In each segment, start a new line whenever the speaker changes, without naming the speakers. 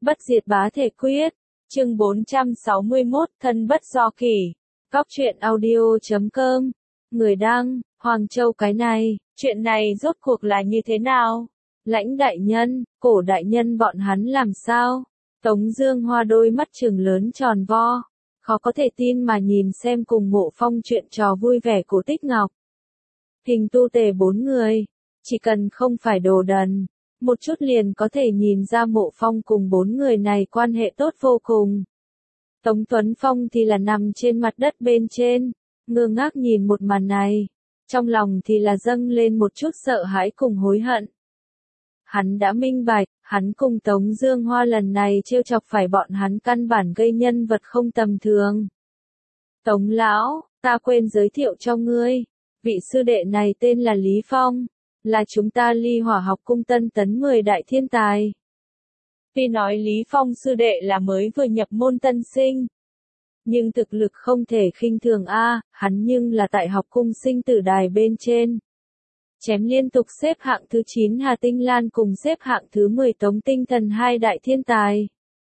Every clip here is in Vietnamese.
Bất diệt bá thể quyết. Chương 461, thân bất do kỷ. Góc truyện audio.com. Người đăng, Hoàng Châu. Cái này, chuyện này rốt cuộc là như thế nào? Lãnh đại nhân, Cổ đại nhân bọn hắn làm sao? Tống Dương Hoa đôi mắt trừng lớn tròn vo, khó có thể tin mà nhìn xem cùng Mộ Phong chuyện trò vui vẻ của Tích Ngọc. Hình tu tề 4 người, chỉ cần không phải đồ đần, một chút liền có thể nhìn ra Mộ Phong cùng 4 người này quan hệ tốt vô cùng. Tống Tuấn Phong thì là nằm trên mặt đất bên trên, ngơ ngác nhìn một màn này, trong lòng thì là dâng lên một chút sợ hãi cùng hối hận. Hắn đã minh bạch, hắn cùng Tống Dương Hoa lần này trêu chọc phải bọn hắn căn bản gây nhân vật không tầm thường. Tống lão, ta quên giới thiệu cho ngươi, vị sư đệ này tên là Lý Phong, là chúng ta Ly Hỏa học cung tân tấn 10 đại thiên tài. Tuy nói Lý Phong sư đệ là mới vừa nhập môn tân sinh, nhưng thực lực không thể khinh thường hắn nhưng là tại học cung sinh tử đài bên trên. Chém liên tục xếp hạng thứ 9 Hà Tinh Lan cùng xếp hạng thứ 10 Tống Tinh Thần hai đại thiên tài.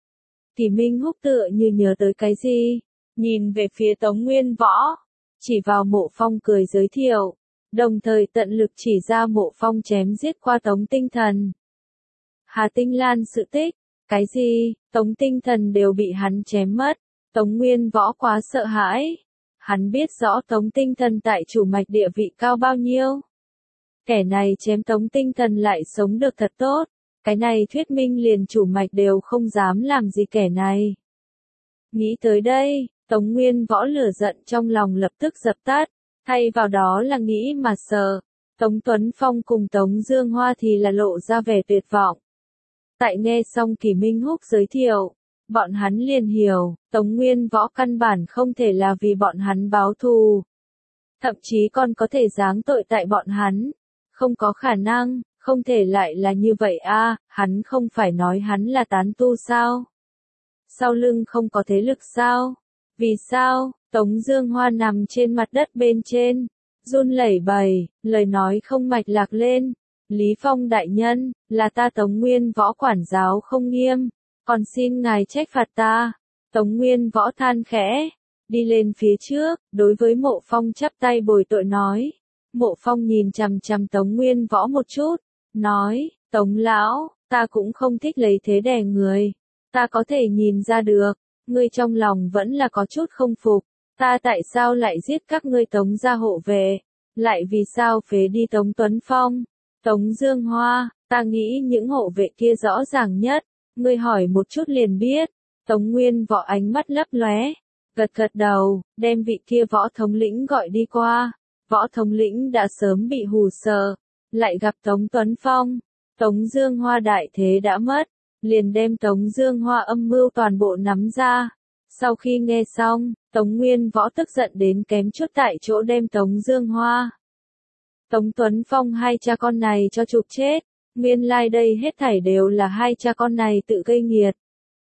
Kỳ Minh Húc tựa như nhớ tới cái gì, nhìn về phía Tống Nguyên Võ, chỉ vào Mộ Phong cười giới thiệu, đồng thời tận lực chỉ ra Mộ Phong chém giết qua Tống Tinh Thần. Hà Tinh Lan sự tích, cái gì, Tống Tinh Thần đều bị hắn chém mất, Tống Nguyên Võ quá sợ hãi, hắn biết rõ Tống Tinh Thần tại chủ mạch địa vị cao bao nhiêu. Kẻ này chém Tống Tinh Thần lại sống được thật tốt, cái này thuyết minh liền chủ mạch đều không dám làm gì kẻ này. Nghĩ tới đây, Tống Nguyên Võ lửa giận trong lòng lập tức dập tắt, thay vào đó là nghĩ mà sợ. Tống Tuấn Phong cùng Tống Dương Hoa thì là lộ ra vẻ tuyệt vọng. Tại nghe xong Kỳ Minh Húc giới thiệu, bọn hắn liền hiểu, Tống Nguyên Võ căn bản không thể là vì bọn hắn báo thù. Thậm chí còn có thể giáng tội tại bọn hắn. Không có khả năng, không thể lại là như vậy hắn không phải nói hắn là tán tu sao? Sau lưng không có thế lực sao? Vì sao? Tống Dương Hoa nằm trên mặt đất bên trên, run lẩy bẩy, lời nói không mạch lạc lên. Lý Phong đại nhân, là ta Tống Nguyên Võ quản giáo không nghiêm, còn xin ngài trách phạt ta. Tống Nguyên Võ than khẽ, đi lên phía trước, đối với Mộ Phong chắp tay bồi tội nói. Mộ Phong nhìn chằm chằm Tống Nguyên Võ một chút, nói, Tống lão, ta cũng không thích lấy thế đè người, ta có thể nhìn ra được, ngươi trong lòng vẫn là có chút không phục, ta tại sao lại giết các ngươi Tống gia hộ vệ, lại vì sao phế đi Tống Tuấn Phong, Tống Dương Hoa, ta nghĩ những hộ vệ kia rõ ràng nhất, ngươi hỏi một chút liền biết. Tống Nguyên Võ ánh mắt lấp lóe, gật gật đầu, đem vị kia Võ thống lĩnh gọi đi qua. Võ thống lĩnh đã sớm bị hù sợ, lại gặp Tống Tuấn Phong, Tống Dương Hoa đại thế đã mất, liền đem Tống Dương Hoa âm mưu toàn bộ nắm ra. Sau khi nghe xong, Tống Nguyên Võ tức giận đến kém chút tại chỗ đem Tống Dương Hoa, Tống Tuấn Phong hai cha con này cho chụp chết, nguyên lai đây hết thảy đều là hai cha con này tự gây nghiệt.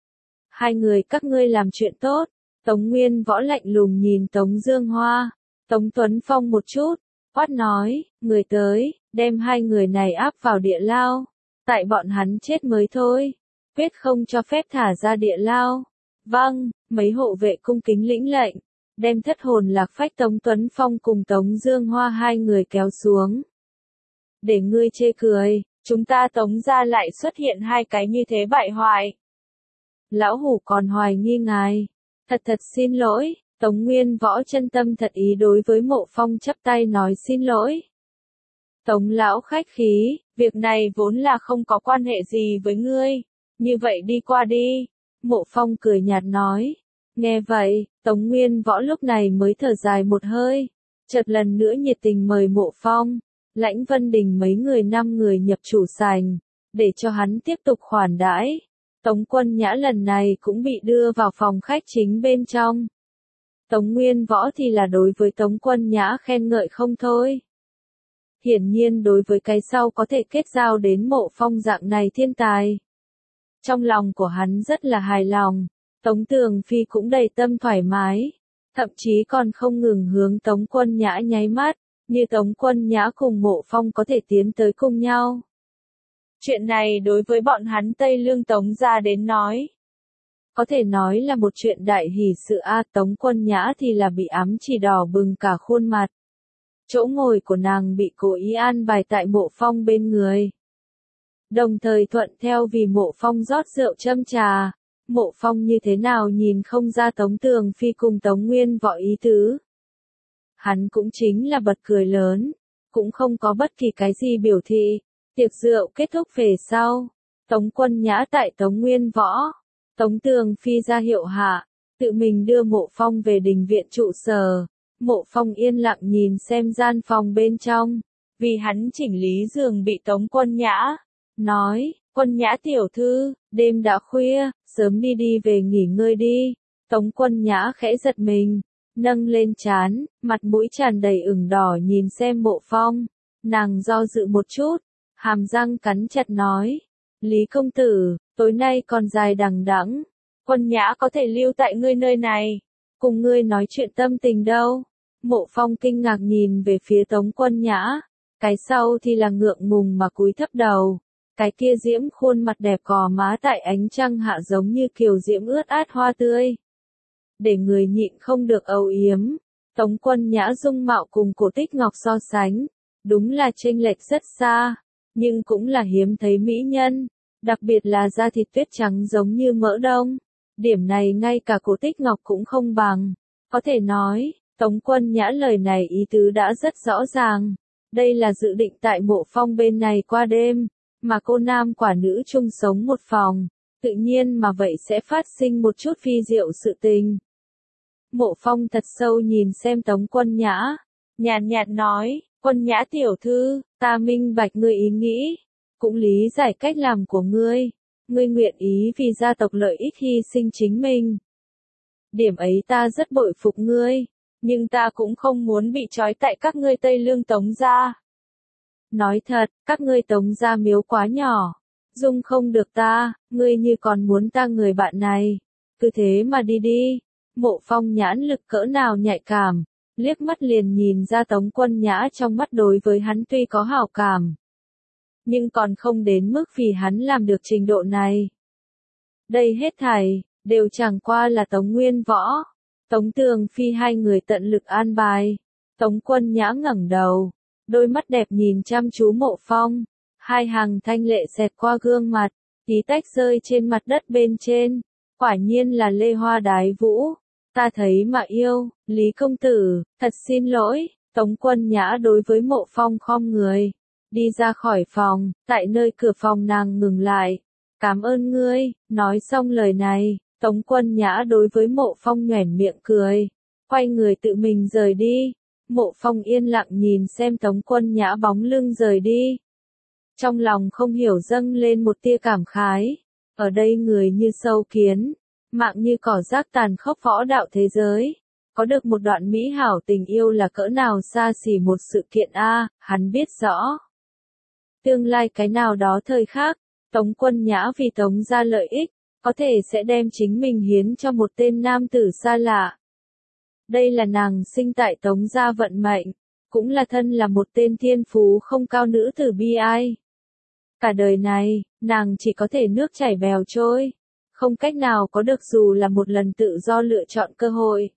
Hai người các ngươi làm chuyện tốt, Tống Nguyên Võ lạnh lùng nhìn Tống Dương Hoa. Tống Tuấn Phong một chút, quát nói, người tới, đem hai người này áp vào địa lao, tại bọn hắn chết mới thôi, quyết không cho phép thả ra địa lao. Vâng, mấy hộ vệ cung kính lĩnh lệnh, đem thất hồn lạc phách Tống Tuấn Phong cùng Tống Dương Hoa hai người kéo xuống. Để ngươi chê cười, chúng ta Tống gia lại xuất hiện hai cái như thế bại hoại. Lão hủ còn hoài nghi ngài, thật xin lỗi. Tống Nguyên Võ chân tâm thật ý đối với Mộ Phong chắp tay nói xin lỗi. Tống lão khách khí, việc này vốn là không có quan hệ gì với ngươi, như vậy đi qua đi. Mộ Phong cười nhạt nói. Nghe vậy, Tống Nguyên Võ lúc này mới thở dài một hơi, chợt lần nữa nhiệt tình mời Mộ Phong, Lãnh Vân Đình mấy người 5 người nhập chủ sành, để cho hắn tiếp tục khoản đãi. Tống Quân Nhã lần này cũng bị đưa vào phòng khách chính bên trong. Tống Nguyên Võ thì là đối với Tống Quân Nhã khen ngợi không thôi. Hiển nhiên đối với cái sau có thể kết giao đến Mộ Phong dạng này thiên tài. Trong lòng của hắn rất là hài lòng, Tống Tường Phi cũng đầy tâm thoải mái, thậm chí còn không ngừng hướng Tống Quân Nhã nháy mắt, như Tống Quân Nhã cùng Mộ Phong có thể tiến tới cùng nhau. Chuyện này đối với bọn hắn Tây Lương Tống gia đến nói, có thể nói là một chuyện đại hỷ sự a. Tống Quân Nhã thì là bị ám chỉ đỏ bừng cả khuôn mặt. Chỗ ngồi của nàng bị cố ý an bài tại Mộ Phong bên người. Đồng thời thuận theo vì Mộ Phong rót rượu châm trà. Mộ Phong như thế nào nhìn không ra Tống Tường Phi cùng Tống Nguyên Võ ý tứ. Hắn cũng chính là bật cười lớn, cũng không có bất kỳ cái gì biểu thị. Tiệc rượu kết thúc về sau, Tống Quân Nhã tại Tống Nguyên Võ, Tống Tường Phi ra hiệu hạ, tự mình đưa Mộ Phong về đình viện trụ sở. Mộ Phong yên lặng nhìn xem gian phòng bên trong, vì hắn chỉnh lý giường bị Tống Quân Nhã nói, Quân Nhã tiểu thư, đêm đã khuya, sớm đi về nghỉ ngơi đi. Tống Quân Nhã khẽ giật mình, nâng lên trán, mặt mũi tràn đầy ửng đỏ nhìn xem Mộ Phong, nàng do dự một chút, hàm răng cắn chặt nói, Lý công tử, tối nay còn dài đằng đẵng, Quân Nhã có thể lưu tại ngươi nơi này, cùng ngươi nói chuyện tâm tình đâu. Mộ Phong kinh ngạc nhìn về phía Tống Quân Nhã, cái sau thì là ngượng ngùng mà cúi thấp đầu, cái kia diễm khuôn mặt đẹp gò má tại ánh trăng hạ giống như kiều diễm ướt át hoa tươi. Để người nhịn không được âu yếm, Tống Quân Nhã dung mạo cùng Cổ Tích Ngọc so sánh, đúng là chênh lệch rất xa, nhưng cũng là hiếm thấy mỹ nhân, đặc biệt là da thịt tuyết trắng giống như mỡ đông. Điểm này ngay cả Cổ Tích Ngọc cũng không bằng, có thể nói, Tống Quân Nhã lời này ý tứ đã rất rõ ràng, đây là dự định tại Mộ Phong bên này qua đêm, mà cô nam quả nữ chung sống một phòng, tự nhiên mà vậy sẽ phát sinh một chút phi diệu sự tình. Mộ Phong thật sâu nhìn xem Tống Quân Nhã, nhàn nhạt nói, Quân Nhã tiểu thư, ta minh bạch ngươi ý nghĩ, cũng lý giải cách làm của ngươi, ngươi nguyện ý vì gia tộc lợi ích hy sinh chính mình. Điểm ấy ta rất bội phục ngươi, nhưng ta cũng không muốn bị trói tại các ngươi Tây Lương Tống gia. Nói thật, các ngươi Tống gia miếu quá nhỏ, dung không được ta, ngươi như còn muốn ta người bạn này, cứ thế mà đi đi. Mộ Phong nhãn lực cỡ nào nhạy cảm, liếc mắt liền nhìn ra Tống Quân Nhã trong mắt đối với hắn tuy có hảo cảm, nhưng còn không đến mức vì hắn làm được trình độ này. Đây hết thảy đều chẳng qua là Tống Nguyên Võ, Tống Tường Phi hai người tận lực an bài. Tống Quân Nhã ngẩng đầu, đôi mắt đẹp nhìn chăm chú Mộ Phong, hai hàng thanh lệ xẹt qua gương mặt, tí tách rơi trên mặt đất bên trên, quả nhiên là lê hoa đái vũ, ta thấy mà yêu, Lý công tử, thật xin lỗi. Tống Quân Nhã đối với Mộ Phong khom người, đi ra khỏi phòng, tại nơi cửa phòng nàng ngừng lại, cảm ơn ngươi. Nói xong lời này, Tống Quân Nhã đối với Mộ Phong nhoẻn miệng cười, quay người tự mình rời đi. Mộ Phong yên lặng nhìn xem Tống Quân Nhã bóng lưng rời đi, trong lòng không hiểu dâng lên một tia cảm khái, ở đây người như sâu kiến, mạng như cỏ rác tàn khốc võ đạo thế giới, có được một đoạn mỹ hảo tình yêu là cỡ nào xa xỉ một sự kiện a. Hắn biết rõ, tương lai cái nào đó thời khác, Tống Quân Nhã vì Tống gia lợi ích, có thể sẽ đem chính mình hiến cho một tên nam tử xa lạ. Đây là nàng sinh tại Tống gia vận mệnh, cũng là thân là một tên thiên phú không cao nữ tử bi ai. Cả đời này, nàng chỉ có thể nước chảy bèo trôi, không cách nào có được dù là một lần tự do lựa chọn cơ hội.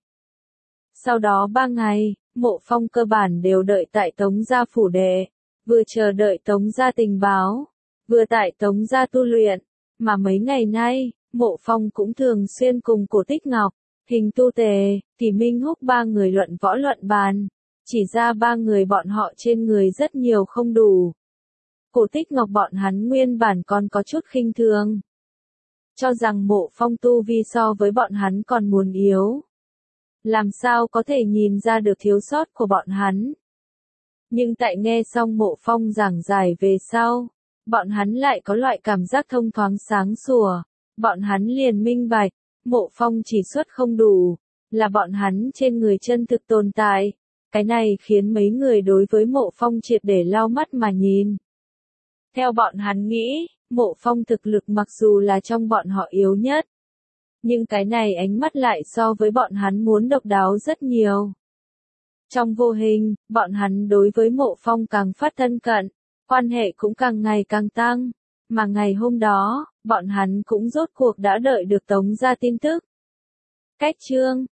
Sau đó 3 ngày, Mộ Phong cơ bản đều đợi tại Tống gia phủ đệ, vừa chờ đợi Tống gia tình báo, vừa tại Tống gia tu luyện, mà mấy ngày nay, Mộ Phong cũng thường xuyên cùng Cổ Tích Ngọc, Hình Tu Tề, Kỳ Minh Húc 3 người luận võ luận bàn, chỉ ra 3 người bọn họ trên người rất nhiều không đủ. Cổ Tích Ngọc bọn hắn nguyên bản còn có chút khinh thường, cho rằng Mộ Phong tu vi so với bọn hắn còn muốn yếu. Làm sao có thể nhìn ra được thiếu sót của bọn hắn. Nhưng tại nghe xong Mộ Phong giảng giải về sau, bọn hắn lại có loại cảm giác thông thoáng sáng sủa, bọn hắn liền minh bạch, Mộ Phong chỉ xuất không đủ, là bọn hắn trên người chân thực tồn tại. Cái này khiến mấy người đối với Mộ Phong triệt để lau mắt mà nhìn. Theo bọn hắn nghĩ, Mộ Phong thực lực mặc dù là trong bọn họ yếu nhất, nhưng cái này ánh mắt lại so với bọn hắn muốn độc đáo rất nhiều. Trong vô hình, bọn hắn đối với Mộ Phong càng phát thân cận, quan hệ cũng càng ngày càng tăng. Mà ngày hôm đó, bọn hắn cũng rốt cuộc đã đợi được tống ra tin tức. Cách chương